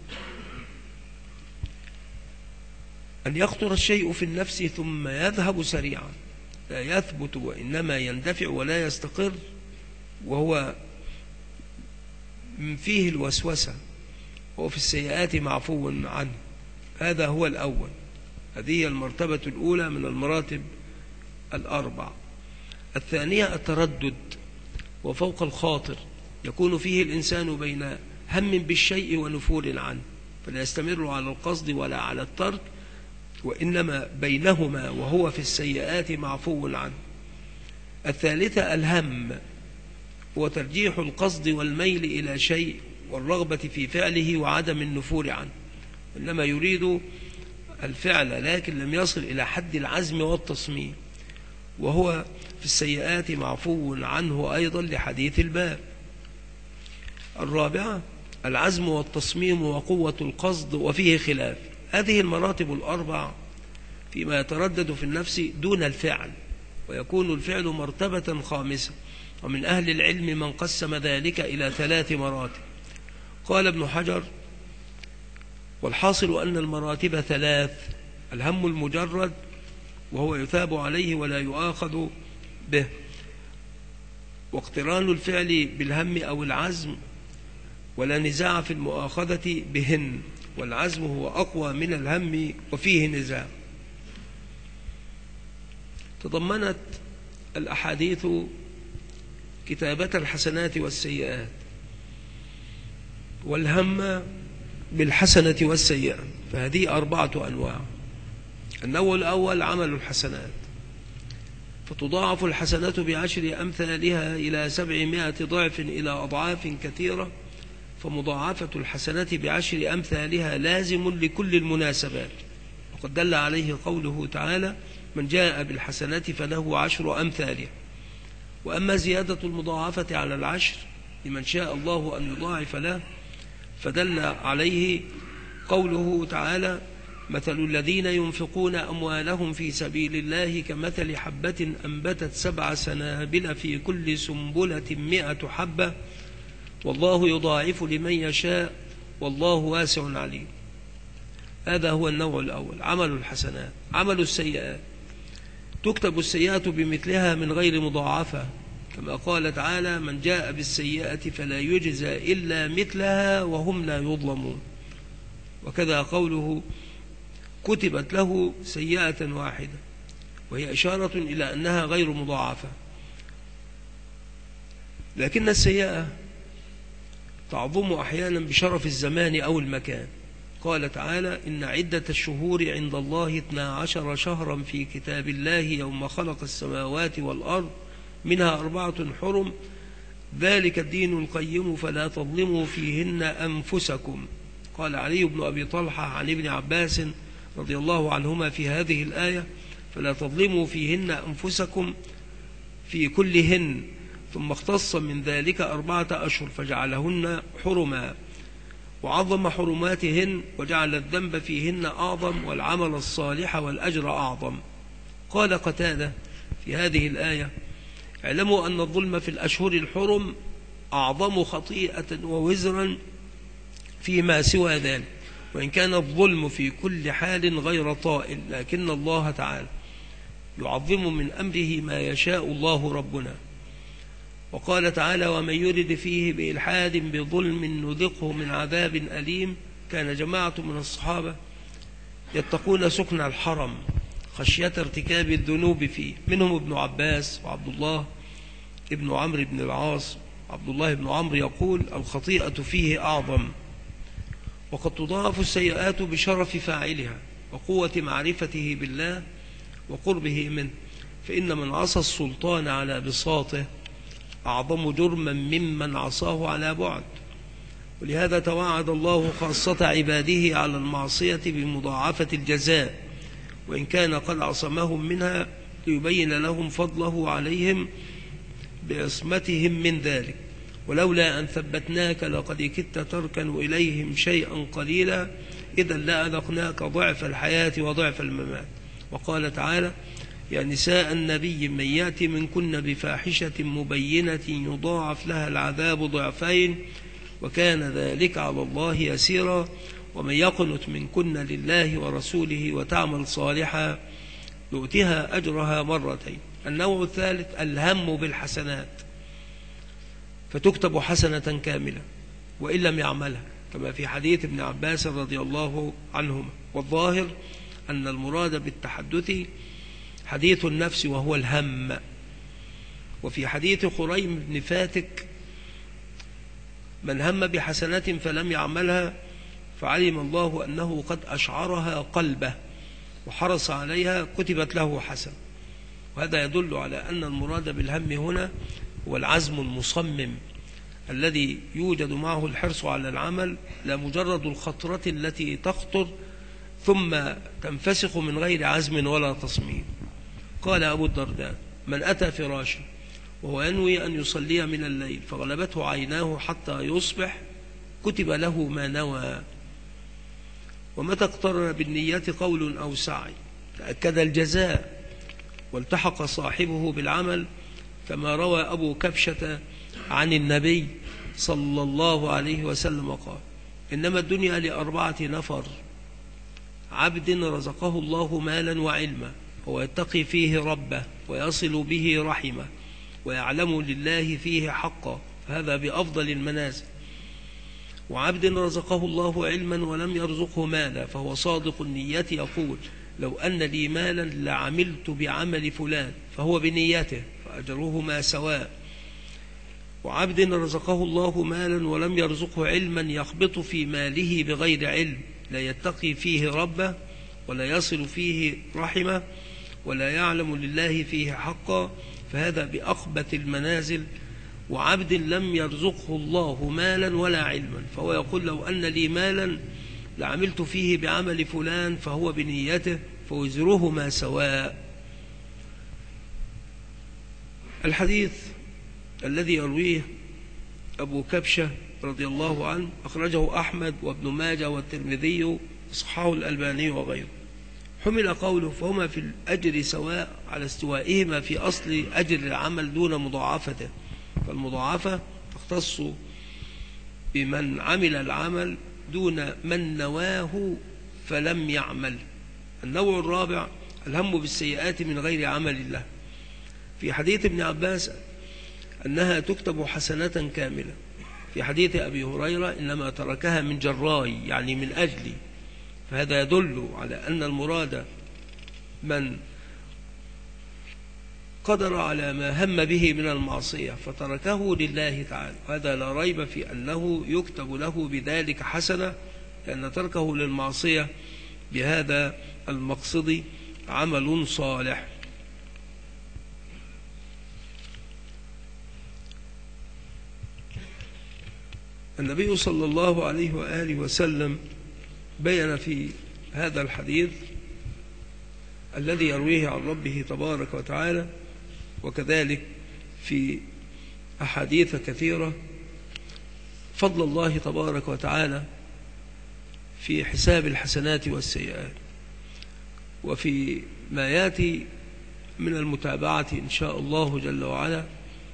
Speaker 1: أن يخطر الشيء في النفس ثم يذهب سريعا لا يثبت وإنما يندفع ولا يستقر، وهو فيه الوسوسة، وفي السيئات معفو عنه. هذا هو الأول، هذه هي المرتبة الأولى من المراتب 4. الثانية التردد، وفوق الخاطر يكون فيه الإنسان بين هم بالشيء ونفور عنه، فلا يستمر على القصد ولا على الترك، وإنما بينهما وهو في السيئات معفو عنه. الثالثة الهم، وترجيح القصد والميل إلى شيء والرغبة في فعله وعدم النفور عنه، إنما يريد الفعل لكن لم يصل إلى حد العزم والتصميم، وهو في السيئات معفو عنه أيضا لحديث الباب. الرابعة العزم والتصميم وقوة القصد، وفيه خلاف. هذه المراتب 4 فيما يتردد في النفس دون الفعل، ويكون الفعل مرتبة خامسة. ومن أهل العلم من قسم ذلك إلى 3 مراتب. قال ابن حجر: والحاصل أن المراتب 3: الهم المجرد، وهو يثاب عليه ولا يؤاخذ به. واقتران الفعل بالهم أو العزم ولا نزاع في المؤاخذة بهن، والعزم هو أقوى من الهم وفيه نزاع. تضمنت الأحاديث كتابة الحسنات والسيئات والهم بالحسنة والسيئة، فهذه 4 أنواع. النوع الأول عمل الحسنات، فتضاعف الحسنات ب10 أمثالها إلى 700 ضعف إلى أضعاف كثيرة، فمضاعفة الحسنات ب10 أمثالها لازم لكل المناسبات، وقد دل عليه قوله تعالى: من جاء بالحسنة فله 10 أمثالها. وأما زيادة المضاعفة على 10 لمن شاء الله أن يضاعف له، فدل عليه قوله تعالى: مثل الذين ينفقون أموالهم في سبيل الله كمثل حبة أنبتت 7 سنابل في كل سنبلة 100 حبة والله يضاعف لمن يشاء والله واسع عليم. هذا هو النوع الأول، عمل الحسنات. عمل السيئات، تكتب السيئات بمثلها من غير مضاعفة، كما قال تعالى: من جاء بالسيئة فلا يجزى إلا مثلها وهم لا يظلمون. وكذا قوله: كتبت له سيئة واحدة، وهي إشارة إلى أنها غير مضاعفة. لكن السيئة تعظم أحيانا بشرف الزمان أو المكان. قال تعالى: إن عدة الشهور عند الله 12 شهرا في كتاب الله يوم خلق السماوات والأرض منها 4 حرم ذلك الدين القيم فلا تظلموا فيهن أنفسكم. قال علي بن أبي طلحة عن ابن عباس رضي الله عنهما في هذه الآية: فلا تظلموا فيهن أنفسكم في كلهن، ثم اختص من ذلك 4 أشهر فجعلهن حرما، وعظم حرماتهن وجعل الذنب فيهن أعظم والعمل الصالح والأجر أعظم. قال قتادة في هذه الآية: اعلموا أن الظلم في الأشهر الحرم أعظم خطيئة ووزرا فيما سوى ذلك، وإن كان الظلم في كل حال غير طائل، لكن الله تعالى يعظم من أمره ما يشاء الله ربنا. وقال تعالى: ومن يرد فيه بإلحاد بظلم نذقه من عذاب أليم. كان جماعة من الصحابة يتقون سكن الحرم خشية ارتكاب الذنوب فيه، منهم ابن عباس وعبد الله ابن عمرو بن العاص. عبد الله بن عمرو يقول: الخطيئة فيه أعظم. وقد تضاعف السيئات بشرف فاعلها وقوة معرفته بالله وقربه منه، فإن من عصى السلطان على بساطه أعظم جرما ممن عصاه على بعد. ولهذا توعد الله خاصة عباده على المعصية بمضاعفة الجزاء، وإن كان قد عصمهم منها ليبين لهم فضله عليهم بعصمتهم من ذلك. ولولا أن ثبتناك لقد كدت تركن إليهم شيئا قليلا إذا لأذقناك ضعف الحياة وضعف الممات. وقال تعالى: يا نساء النبي من يأت منكن بفاحشة مبينة يضاعف لها العذاب ضعفين وكان ذلك على الله يسيرا، ومن يقنت منكن لله ورسوله وتعمل صالحا يؤتها أجرها مرتين. النوع الثالث الهم بالحسنات، فتكتب حسنة كاملة وإن لم يعملها، كما في حديث ابن عباس رضي الله عنهما. والظاهر أن المراد بالتحدث حديث النفس وهو الهم. وفي حديث خريم بن فاتك: من هم بحسنة فلم يعملها فعلم الله أنه قد أشعرها قلبه وحرص عليها كتبت له حسنة. وهذا يدل على أن المراد بالهم هنا هو العزم المصمم الذي يوجد معه الحرص على العمل، لا مجرد الخطرة التي تخطر ثم تنفسخ من غير عزم ولا تصميم. قال أبو الدرداء: من أتى فراشا وهو ينوي أن يصلي من الليل فغلبته عيناه حتى يصبح كتب له ما نوى. ومتى اقترن بالنية قول أو سعي تأكد الجزاء والتحق صاحبه بالعمل، كما روى أبو كبشة عن النبي صلى الله عليه وسلم قال: إنما الدنيا ل4 نفر: عبد رزقه الله مالا وعلما هو يتقي فيه ربه ويصل به رحمه ويعلم لله فيه حقا، هذا بأفضل المنازل. وعبد رزقه الله علما ولم يرزقه مالا فهو صادق النية يقول لو أن لي مالا لعملت بعمل فلان، فهو بنيته فأجرهما سواء. وعبد رزقه الله مالا ولم يرزقه علما يخبط في ماله بغير علم، لا يتقي فيه ربه ولا يصل فيه رحمه ولا يعلم لله فيه حقا، فهذا بأخبث المنازل. وعبد لم يرزقه الله مالا ولا علما فهو يقول لو أن لي مالا لعملت فيه بعمل فلان، فهو بنيته فوزرهما سواء. الحديث الذي يرويه أبو كبشة رضي الله عنه أخرجه أحمد وابن ماجه والترمذي وصححه الألباني وغيره. حمل قوله فهما في الأجر سواء على استوائهما في أصل أجر العمل دون مضاعفته، فالمضاعفة تختص بمن عمل العمل دون من نواه فلم يعمل. النوع الرابع الهم بالسيئات من غير عمل الله. في حديث ابن عباس أنها تكتب حسنة كاملة. في حديث أبي هريرة إنما تركها من جراي يعني من أجلي، فهذا يدل على أن المراد من قدر على ما هم به من المعصية فتركه لله تعالى، هذا لا ريب في أنه يكتب له بذلك حسنة، لأن تركه للمعصية بهذا المقصد عمل صالح. النبي صلى الله عليه وآله وسلم بين في هذا الحديث الذي يرويه عن ربه تبارك وتعالى، وكذلك في أحاديث كثيرة، فضل الله تبارك وتعالى في حساب الحسنات والسيئات. وفي ما يأتي من المتابعة إن شاء الله جل وعلا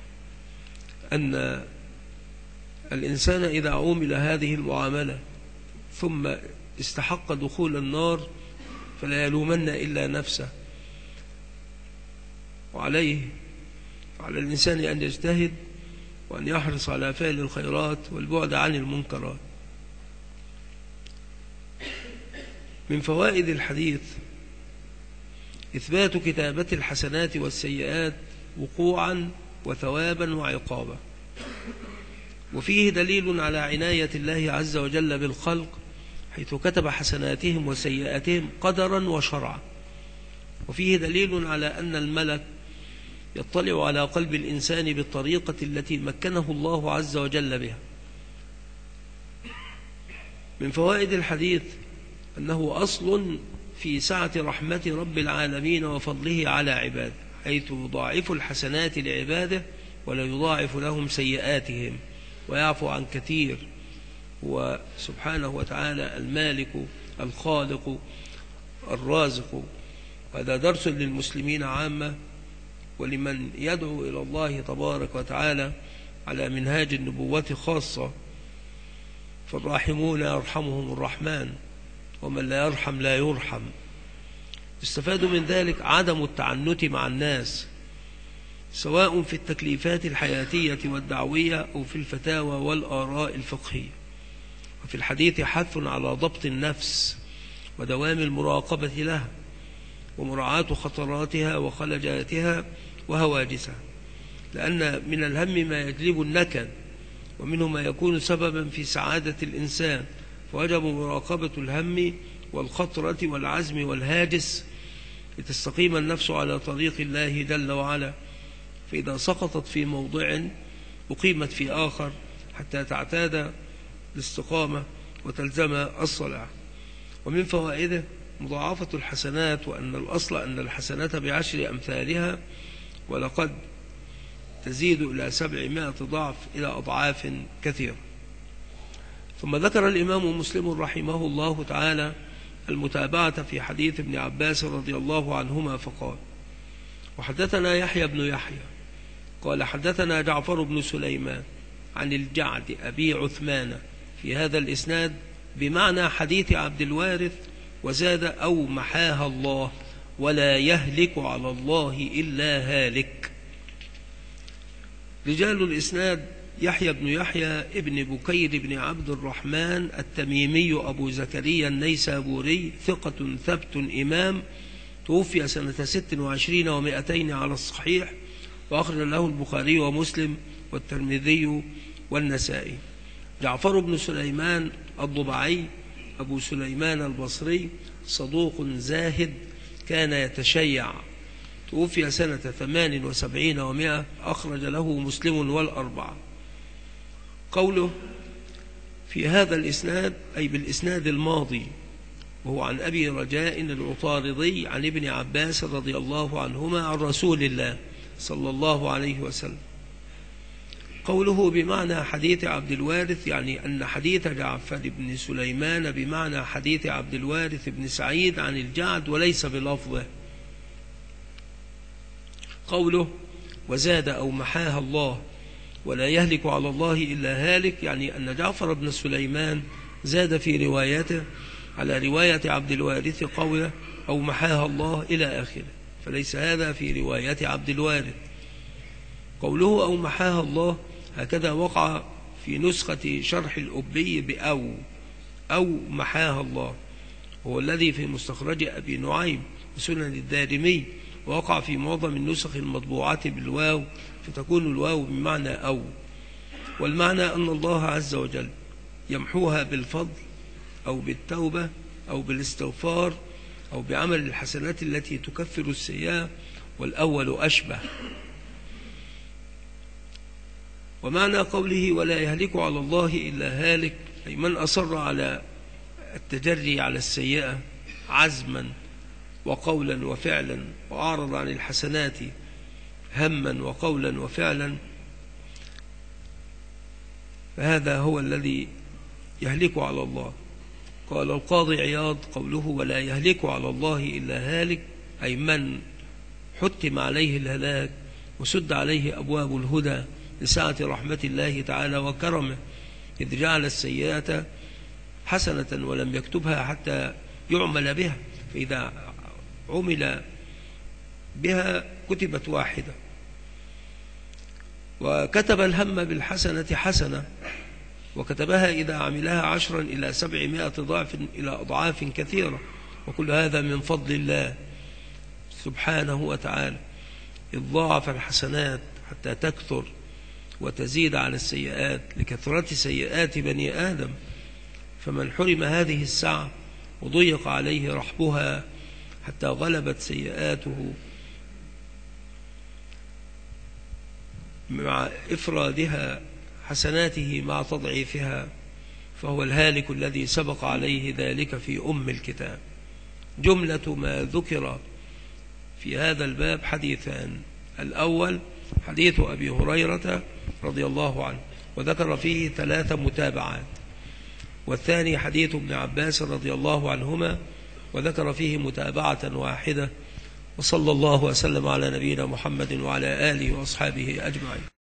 Speaker 1: أن الإنسان إذا عومل هذه المعاملة ثم استحق دخول النار فلا يلومن إلا نفسه، وعليه على الإنسان أن يجتهد وأن يحرص على فعل الخيرات والبعد عن المنكرات. من فوائد الحديث إثبات كتابة الحسنات والسيئات وقوعا وثوابا وعقابا، وفيه دليل على عناية الله عز وجل بالخلق حيث كتب حسناتهم وسيئاتهم قدرا وشرعا، وفيه دليل على أن الملك يطلع على قلب الإنسان بالطريقة التي مكنه الله عز وجل بها. من فوائد الحديث أنه أصل في سعة رحمة رب العالمين وفضله على عباده، حيث يضاعف الحسنات لعباده ولا يضاعف لهم سيئاتهم ويعفو عن كثير. وسبحانه وتعالى المالك الخالق الرازق. وهذا درس للمسلمين عامة ولمن يدعو إلى الله تبارك وتعالى على منهاج النبوة خاصة، فالراحمون يرحمهم الرحمن ومن لا يرحم لا يرحم. يستفاد من ذلك عدم التعنت مع الناس سواء في التكليفات الحياتية والدعوية أو في الفتاوى والآراء الفقهية. وفي الحديث حث على ضبط النفس ودوام المراقبة لها ومراعاة خطراتها وخلجاتها وهواجسها، لأن من الهم ما يجلب النكد ومنه ما يكون سببا في سعادة الإنسان، فوجب مراقبة الهم والخطرة والعزم والهاجس لتستقيم النفس على طريق الله جل وعلا، فإذا سقطت في موضع أقيمت في آخر حتى تعتاد الاستقامة وتلزم الصلاة. ومن فوائده مضاعفة الحسنات، وأن الأصل أن الحسنات بعشر أمثالها ولقد تزيد إلى 700 ضعف إلى أضعاف كثيرة. ثم ذكر الإمام مسلم رحمه الله تعالى المتابعة في حديث ابن عباس رضي الله عنهما فقال: وحدثنا يحيى بن يحيى قال حدثنا جعفر بن سليمان عن الجعد أبي عثمان في هذا الإسناد بمعنى حديث عبد الوارث، وزاد أو محاها الله، ولا يهلك على الله إلا هالك. رجال الإسناد: يحيى بن يحيى ابن بكير بن عبد الرحمن التميمي أبو زكريا النيسابوري، ثقة ثبت إمام، توفي سنة 26 و200 على الصحيح، وأخرج له البخاري ومسلم والترمذي والنسائي. جعفر بن سليمان الضبعي أبو سليمان البصري، صدوق زاهد، كان يتشيع، توفي سنة 78 و100، أخرج له مسلم والأربعة. قوله في هذا الإسناد أي بالإسناد الماضي، وهو عن أبي رجاء العطاردي عن ابن عباس رضي الله عنهما عن رسول الله صلى الله عليه وسلم. قوله بمعنى حديث عبد الوارث، يعني أن حديث جعفر بن سليمان بمعنى حديث عبد الوارث بن سعيد عن الجعد وليس بلفظه. قوله وزاد أو محاها الله ولا يهلك على الله إلا هالك، يعني أن جعفر بن سليمان زاد في روايته على رواية عبد الوارث قوله أو محاها الله إلى آخره، فليس هذا في رواية عبد الوارث. قوله أو محاها الله هكذا وقع في نسخة شرح الأبي بأو أو محاها الله، هو الذي في مستخرج أبي نعيم وسنن الدارمي، ووقع في معظم النسخ المطبوعة بالواو، فتكون الواو بمعنى أو. والمعنى أن الله عز وجل يمحوها بالفضل أو بالتوبة أو بالاستغفار أو بعمل الحسنات التي تكفر السيئة، والأول أشبه. ومعنى قوله ولا يهلك على الله إلا هالك، أي من أصر على التجري على السيئة عزما وقولا وفعلا، وأعرض عن الحسنات هما وقولا وفعلا، فهذا هو الذي يهلك على الله. قال القاضي عياض قوله ولا يهلك على الله إلا هالك، أي من حتم عليه الهلاك وسد عليه أبواب الهدى لسعة رحمة الله تعالى وكرمه، إذ جعل السيئة حسنة ولم يكتبها حتى يعمل بها، فإذا عمل بها كتبت واحدة. وكتب الهم بالحسنة حسنة، وكتبها إذا عملها 10 إلى 700 ضعف إلى أضعاف كثيرة، وكل هذا من فضل الله سبحانه وتعالى، إذ ضاعف الحسنات حتى تكثر وتزيد على السيئات لكثرة سيئات بني آدم. فمن حرم هذه السعة وضيق عليه رحبها حتى غلبت سيئاته مع إفرادها حسناته مع تضعيفها، فهو الهالك الذي سبق عليه ذلك في أم الكتاب. جملة ما ذكر في هذا الباب حديثان: الأول حديث أبي هريرة رضي الله عنه وذكر فيه 3 متابعات، والثاني حديث ابن عباس رضي الله عنهما وذكر فيه متابعة واحدة. وصلى الله وسلم على نبينا محمد وعلى آله وأصحابه أجمعين.